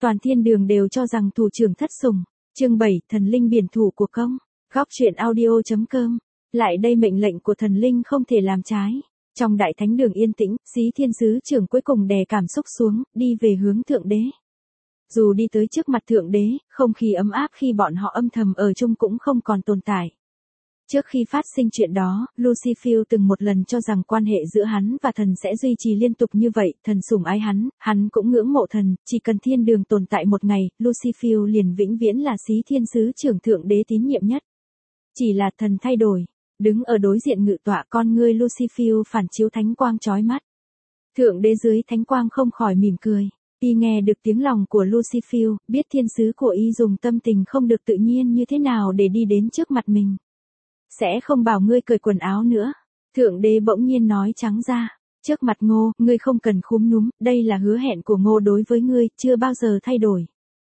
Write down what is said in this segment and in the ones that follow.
Toàn thiên đường đều cho rằng thủ trưởng thất sủng. Chương 7, thần linh biển thủ của công. Góc truyện audio.com. Lại đây mệnh lệnh của thần linh không thể làm trái. Trong đại thánh đường yên tĩnh, Xí Thiên Sứ trưởng cuối cùng đè cảm xúc xuống, đi về hướng thượng đế. Dù đi tới trước mặt thượng đế, không khí ấm áp khi bọn họ âm thầm ở chung cũng không còn tồn tại. Trước khi phát sinh chuyện đó, Lucifer từng một lần cho rằng quan hệ giữa hắn và thần sẽ duy trì liên tục như vậy, thần sủng ái hắn cũng ngưỡng mộ thần, chỉ cần thiên đường tồn tại một ngày, Lucifer liền vĩnh viễn là Xí Thiên Sứ trưởng thượng đế tín nhiệm nhất. Chỉ là thần thay đổi, đứng ở đối diện ngự tọa con ngươi Lucifer phản chiếu thánh quang chói mắt. Thượng đế dưới thánh quang không khỏi mỉm cười. Y nghe được tiếng lòng của Lucifer, biết thiên sứ của y dùng tâm tình không được tự nhiên như thế nào để đi đến trước mặt mình. Sẽ không bảo ngươi cởi quần áo nữa. Thượng đế bỗng nhiên nói trắng ra. Trước mặt Ngô, ngươi không cần khúm núm, đây là hứa hẹn của Ngô đối với ngươi, chưa bao giờ thay đổi.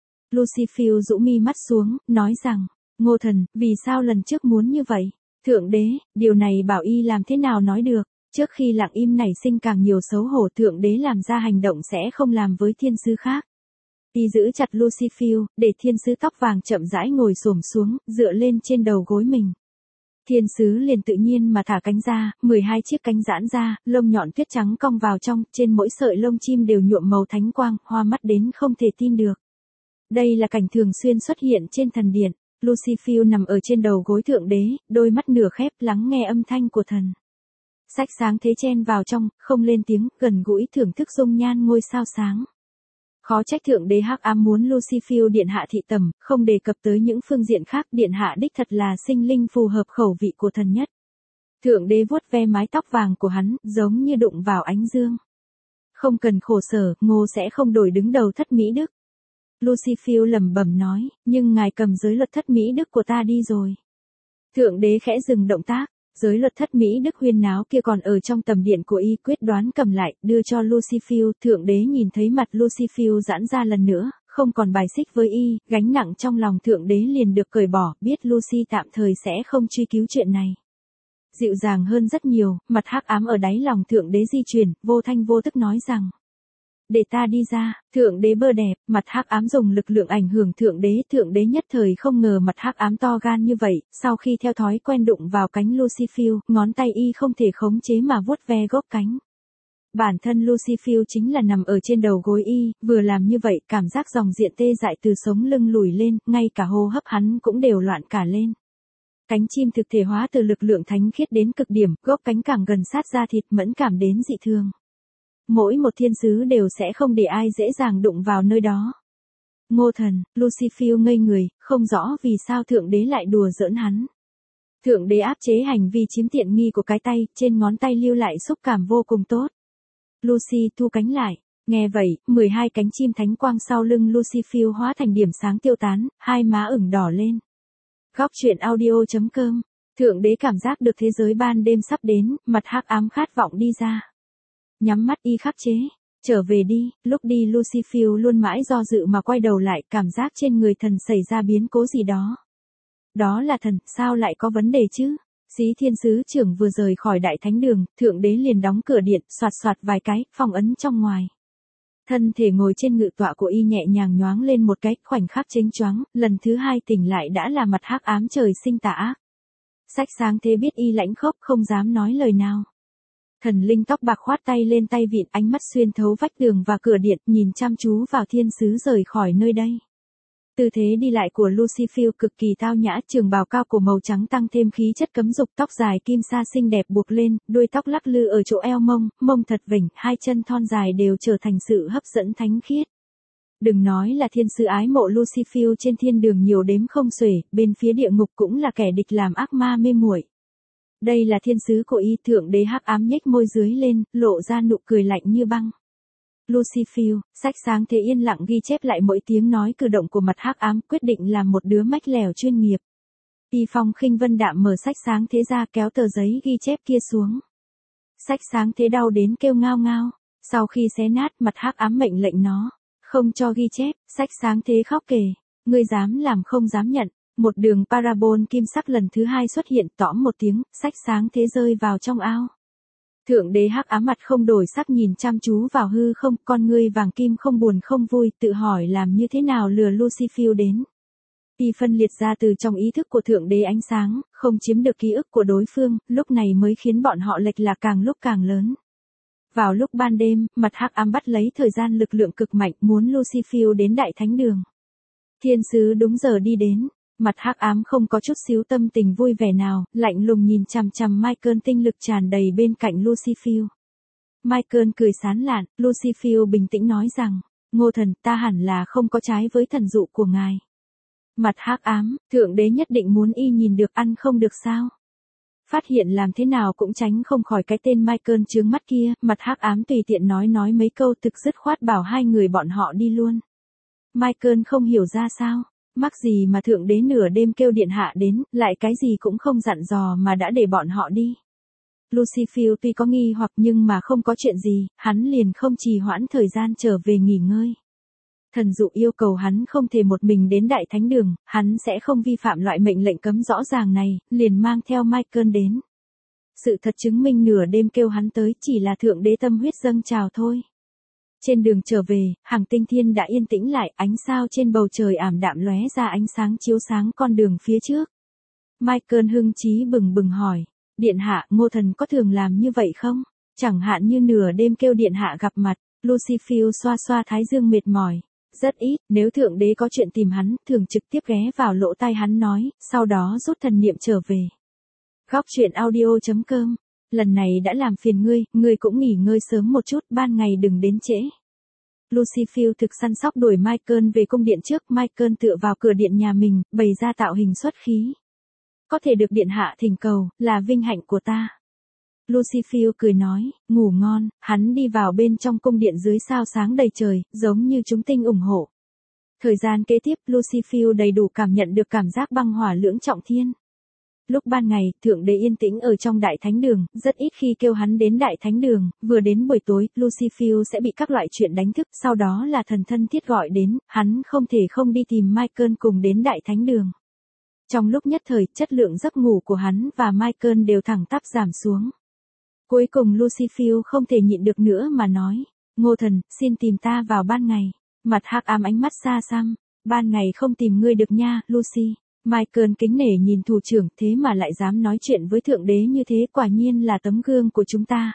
Lucifer rũ mi mắt xuống, nói rằng, Ngô thần, vì sao lần trước muốn như vậy? Thượng đế, điều này bảo y làm thế nào nói được? Trước khi lặng im nảy sinh càng nhiều xấu hổ, thượng đế làm ra hành động sẽ không làm với thiên sứ khác. Y giữ chặt Lucifer, để thiên sứ tóc vàng chậm rãi ngồi xổm xuống, dựa lên trên đầu gối mình. Thiên sứ liền tự nhiên mà thả cánh ra, 12 chiếc cánh giãn ra, lông nhọn tuyết trắng cong vào trong, trên mỗi sợi lông chim đều nhuộm màu thánh quang, hoa mắt đến không thể tin được. Đây là cảnh thường xuyên xuất hiện trên thần điện. Lucifer nằm ở trên đầu gối thượng đế, đôi mắt nửa khép lắng nghe âm thanh của thần. Sách sáng thế chen vào trong, không lên tiếng, gần gũi thưởng thức dung nhan ngôi sao sáng. Khó trách thượng đế hắc ám muốn Lucifer điện hạ thị tầm, không đề cập tới những phương diện khác, điện hạ đích thật là sinh linh phù hợp khẩu vị của thần nhất. Thượng đế vuốt ve mái tóc vàng của hắn, giống như đụng vào ánh dương. Không cần khổ sở, Ngô sẽ không đổi đứng đầu thất mỹ đức. Lucifer lẩm bẩm nói, nhưng ngài cầm giới luật thất mỹ đức của ta đi rồi. Thượng đế khẽ dừng động tác. Giới luật thất mỹ đức huyên náo kia còn ở trong tầm điện của y, quyết đoán cầm lại, đưa cho Lucifer. Thượng đế nhìn thấy mặt Lucifer giãn ra lần nữa, không còn bài xích với y, gánh nặng trong lòng thượng đế liền được cởi bỏ, biết Lucy tạm thời sẽ không truy cứu chuyện này. Dịu dàng hơn rất nhiều, mặt hắc ám ở đáy lòng thượng đế di chuyển, vô thanh vô tức nói rằng. Để ta đi ra, thượng đế bơ đẹp, mặt hắc ám dùng lực lượng ảnh hưởng thượng đế nhất thời không ngờ mặt hắc ám to gan như vậy, sau khi theo thói quen đụng vào cánh Lucifer, ngón tay y không thể khống chế mà vuốt ve gốc cánh. Bản thân Lucifer chính là nằm ở trên đầu gối y, vừa làm như vậy cảm giác dòng diện tê dại từ sống lưng lùi lên, ngay cả hô hấp hắn cũng đều loạn cả lên. Cánh chim thực thể hóa từ lực lượng thánh khiết đến cực điểm, gốc cánh càng gần sát da thịt mẫn cảm đến dị thường. Mỗi một thiên sứ đều sẽ không để ai dễ dàng đụng vào nơi đó. Ngô thần, Lucifer ngây người, không rõ vì sao thượng đế lại đùa giỡn hắn. Thượng đế áp chế hành vi chiếm tiện nghi của cái tay, trên ngón tay lưu lại xúc cảm vô cùng tốt. Lucy thu cánh lại, nghe vậy, 12 cánh chim thánh quang sau lưng Lucifer hóa thành điểm sáng tiêu tán, hai má ửng đỏ lên. Góc truyện audio.com. Thượng đế cảm giác được thế giới ban đêm sắp đến, mặt hắc ám khát vọng đi ra. Nhắm mắt y khắc chế, trở về đi, lúc đi Lucifer luôn mãi do dự mà quay đầu lại, cảm giác trên người thần xảy ra biến cố gì đó. Đó là thần, sao lại có vấn đề chứ? Xí Thiên Sứ trưởng vừa rời khỏi đại thánh đường, thượng đế liền đóng cửa điện, soạt soạt vài cái, phong ấn trong ngoài. Thân thể ngồi trên ngự tọa của y nhẹ nhàng nhoáng lên một cái, khoảnh khắc chênh choáng, lần thứ hai tỉnh lại đã là mặt hắc ám trời sinh tà ác. Sách sáng thế biết y lãnh khốc không dám nói lời nào. Thần linh tóc bạc khoát tay lên tay vịn, ánh mắt xuyên thấu vách tường và cửa điện, nhìn chăm chú vào thiên sứ rời khỏi nơi đây. Tư thế đi lại của Lucifer cực kỳ tao nhã, trường bào cao cổ màu trắng tăng thêm khí chất cấm dục, tóc dài kim sa xinh đẹp buộc lên, đuôi tóc lắc lư ở chỗ eo mông thật vểnh, hai chân thon dài đều trở thành sự hấp dẫn thánh khiết. Đừng nói là thiên sứ ái mộ Lucifer trên thiên đường nhiều đếm không xuể, bên phía địa ngục cũng là kẻ địch làm ác ma mê muội. Đây là thiên sứ của y, thượng đế hắc ám nhếch môi dưới lên, lộ ra nụ cười lạnh như băng. Lucifer, sách sáng thế yên lặng ghi chép lại mỗi tiếng nói cử động của mặt hắc ám, quyết định làm một đứa mách lẻo chuyên nghiệp. Y phong khinh vân đạm mở sách sáng thế ra, kéo tờ giấy ghi chép kia xuống. Sách sáng thế đau đến kêu ngao ngao, sau khi xé nát, mặt hắc ám mệnh lệnh nó không cho ghi chép. Sách sáng thế khóc kể, ngươi dám làm không dám nhận. Một đường parabol kim sắc lần thứ hai xuất hiện, tõm một tiếng, sách sáng thế rơi vào trong ao. Thượng đế hắc ám mặt không đổi sắc nhìn chăm chú vào hư không, con ngươi vàng kim không buồn không vui, tự hỏi làm như thế nào lừa Lucifer đến. Y phân liệt ra từ trong ý thức của thượng đế ánh sáng, không chiếm được ký ức của đối phương, lúc này mới khiến bọn họ lệch lạc càng lúc càng lớn. Vào lúc ban đêm, mặt hắc ám bắt lấy thời gian lực lượng cực mạnh muốn Lucifer đến đại thánh đường. Thiên sứ đúng giờ đi đến, mặt hắc ám không có chút xíu tâm tình vui vẻ nào, lạnh lùng nhìn chằm chằm Michael tinh lực tràn đầy bên cạnh Lucifer. Michael cười sán lạn, Lucifer bình tĩnh nói rằng, Ngô thần, ta hẳn là không có trái với thần dụ của ngài. Mặt hắc ám, thượng đế nhất định muốn y nhìn được ăn không được sao? Phát hiện làm thế nào cũng tránh không khỏi cái tên Michael chướng mắt kia, mặt hắc ám tùy tiện nói mấy câu thực dứt khoát bảo hai người bọn họ đi luôn. Michael không hiểu ra sao, mắc gì mà thượng đế nửa đêm kêu điện hạ đến, lại cái gì cũng không dặn dò mà đã để bọn họ đi. Lucifer tuy có nghi hoặc nhưng mà không có chuyện gì, hắn liền không trì hoãn thời gian trở về nghỉ ngơi. Thần dụ yêu cầu hắn không thể một mình đến đại thánh đường, hắn sẽ không vi phạm loại mệnh lệnh cấm rõ ràng này, liền mang theo Michael đến. Sự thật chứng minh nửa đêm kêu hắn tới chỉ là thượng đế tâm huyết dâng trào thôi. Trên đường trở về, hàng tinh thiên đã yên tĩnh lại, ánh sao trên bầu trời ảm đạm lóe ra ánh sáng chiếu sáng con đường phía trước. Michael hưng trí bừng bừng hỏi, điện hạ, Ngô thần có thường làm như vậy không? Chẳng hạn như nửa đêm kêu điện hạ gặp mặt, Lucifer xoa xoa thái dương mệt mỏi. Rất ít, nếu thượng đế có chuyện tìm hắn, thường trực tiếp ghé vào lỗ tai hắn nói, sau đó rút thần niệm trở về. Góc truyện audio.com. Lần này đã làm phiền ngươi cũng nghỉ ngơi sớm một chút, ban ngày đừng đến trễ. Lucifer thực săn sóc đuổi Michael về cung điện trước, Michael tựa vào cửa điện nhà mình, bày ra tạo hình xuất khí. Có thể được điện hạ thỉnh cầu, là vinh hạnh của ta. Lucifer cười nói, ngủ ngon, hắn đi vào bên trong cung điện dưới sao sáng đầy trời, giống như chúng tinh ủng hộ. Thời gian kế tiếp, Lucifer đầy đủ cảm nhận được cảm giác băng hỏa lưỡng trọng thiên. Lúc ban ngày, thượng đế yên tĩnh ở trong đại thánh đường, rất ít khi kêu hắn đến đại thánh đường, vừa đến buổi tối, Lucifer sẽ bị các loại chuyện đánh thức, sau đó là thần thân thiết gọi đến, hắn không thể không đi tìm Michael cùng đến đại thánh đường. Trong lúc nhất thời, chất lượng giấc ngủ của hắn và Michael đều thẳng tắp giảm xuống. Cuối cùng Lucifer không thể nhịn được nữa mà nói, Ngô thần, xin tìm ta vào ban ngày. Mặt hắc ám ánh mắt xa xăm, ban ngày không tìm ngươi được nha, Lucy. Michael kính nể nhìn thủ trưởng, thế mà lại dám nói chuyện với thượng đế như thế, quả nhiên là tấm gương của chúng ta.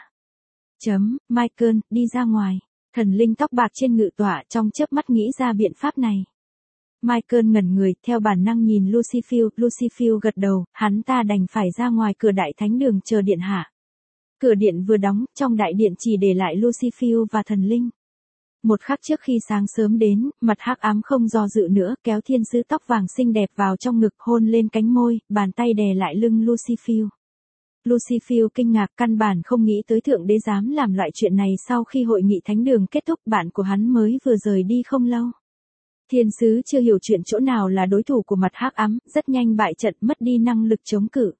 Michael, đi ra ngoài. Thần linh tóc bạc trên ngự tọa trong chớp mắt nghĩ ra biện pháp này. Michael ngẩn người, theo bản năng nhìn Lucifer gật đầu, hắn ta đành phải ra ngoài cửa đại thánh đường chờ điện hạ. Cửa điện vừa đóng, trong đại điện chỉ để lại Lucifer và thần linh. Một khắc trước khi sáng sớm đến, mặt hắc ám không do dự nữa, kéo thiên sứ tóc vàng xinh đẹp vào trong ngực, hôn lên cánh môi, bàn tay đè lại lưng Lucifer. Lucifer kinh ngạc, căn bản không nghĩ tới thượng đế dám làm loại chuyện này. Sau khi hội nghị thánh đường kết thúc, bạn của hắn mới vừa rời đi không lâu. Thiên sứ chưa hiểu chuyện chỗ nào là đối thủ của mặt hắc ám, rất nhanh bại trận, mất đi năng lực chống cự.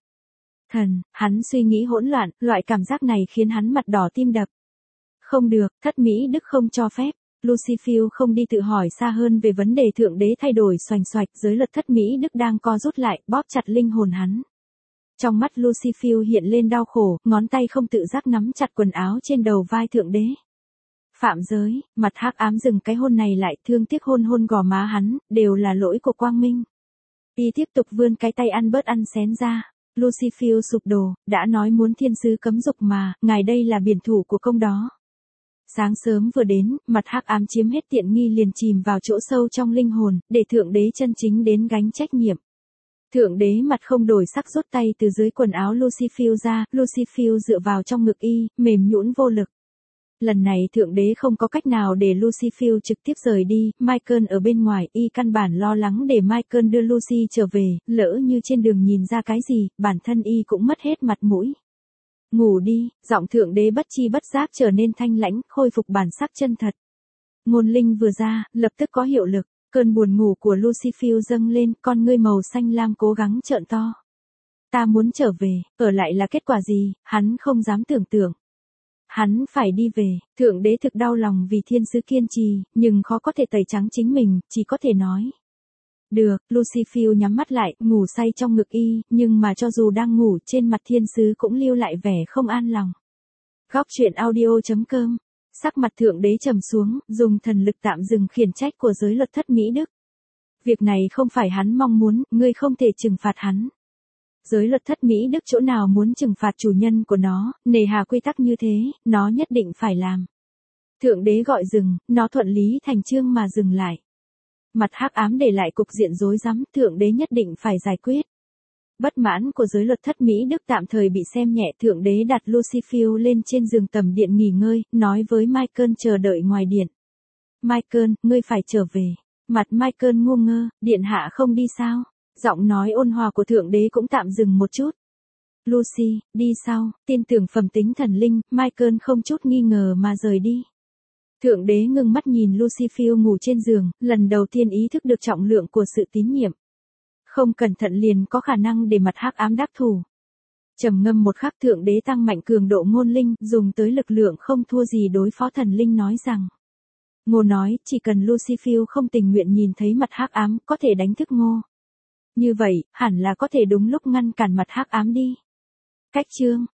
Hắn suy nghĩ hỗn loạn, loại cảm giác này khiến hắn mặt đỏ tim đập. Không được, thất mỹ đức không cho phép. Lucifer không đi tự hỏi xa hơn về vấn đề thượng đế thay đổi xoành xoạch, giới luật thất mỹ đức đang co rút lại, bóp chặt linh hồn hắn. Trong mắt Lucifer hiện lên đau khổ, ngón tay không tự giác nắm chặt quần áo trên đầu vai thượng đế. Phạm giới, mặt hắc ám dừng cái hôn này lại, thương tiếc hôn gò má hắn, đều là lỗi của quang minh. Y tiếp tục vươn cái tay ăn bớt ăn xén ra. Lucifer sụp đổ, đã nói muốn thiên sứ cấm dục mà, ngài đây là biển thủ của công đó. Sáng sớm vừa đến, mặt hắc ám chiếm hết tiện nghi liền chìm vào chỗ sâu trong linh hồn, để thượng đế chân chính đến gánh trách nhiệm. Thượng đế mặt không đổi sắc rút tay từ dưới quần áo Lucifer ra, Lucifer dựa vào trong ngực y, mềm nhũn vô lực. Lần này thượng đế không có cách nào để Lucifer trực tiếp rời đi, Michael ở bên ngoài, y căn bản lo lắng để Michael đưa Lucy trở về, lỡ như trên đường nhìn ra cái gì, bản thân y cũng mất hết mặt mũi. Ngủ đi, giọng thượng đế bất chi bất giác trở nên thanh lãnh, khôi phục bản sắc chân thật. Ngôn linh vừa ra, lập tức có hiệu lực, cơn buồn ngủ của Lucifer dâng lên, con ngươi màu xanh lam cố gắng trợn to. Ta muốn trở về, ở lại là kết quả gì, hắn không dám tưởng tượng. Hắn phải đi về, thượng đế thực đau lòng vì thiên sứ kiên trì, nhưng khó có thể tẩy trắng chính mình, chỉ có thể nói. Được, Lucifer nhắm mắt lại, ngủ say trong ngực y, nhưng mà cho dù đang ngủ, trên mặt thiên sứ cũng lưu lại vẻ không an lòng. Góc truyện audio.com. Sắc mặt thượng đế trầm xuống, dùng thần lực tạm dừng khiển trách của giới luật thất Mỹ Đức. Việc này không phải hắn mong muốn, ngươi không thể trừng phạt hắn. Giới luật thất Mỹ Đức chỗ nào muốn trừng phạt chủ nhân của nó, nề hà quy tắc như thế, nó nhất định phải làm. Thượng đế gọi dừng, nó thuận lý thành chương mà dừng lại. Mặt hắc ám để lại cục diện rối rắm, thượng đế nhất định phải giải quyết. Bất mãn của giới luật thất Mỹ Đức tạm thời bị xem nhẹ, thượng đế đặt Lucifer lên trên giường tầm điện nghỉ ngơi, nói với Michael chờ đợi ngoài điện. Michael, ngươi phải trở về. Mặt Michael ngu ngơ, điện hạ không đi sao? Giọng nói ôn hòa của thượng đế cũng tạm dừng một chút. Lucy, đi sau, tin tưởng phẩm tính thần linh, Michael không chút nghi ngờ mà rời đi. Thượng đế ngưng mắt nhìn Lucifer ngủ trên giường, lần đầu tiên ý thức được trọng lượng của sự tín nhiệm. Không cẩn thận liền có khả năng để mặt hắc ám đắc thủ. Trầm ngâm một khắc, thượng đế tăng mạnh cường độ ngôn linh, dùng tới lực lượng không thua gì đối phó thần linh, nói rằng. Ngô nói, chỉ cần Lucifer không tình nguyện nhìn thấy mặt hắc ám, có thể đánh thức Ngô. Như vậy, hẳn là có thể đúng lúc ngăn cản mặt hắc ám đi. Cách chương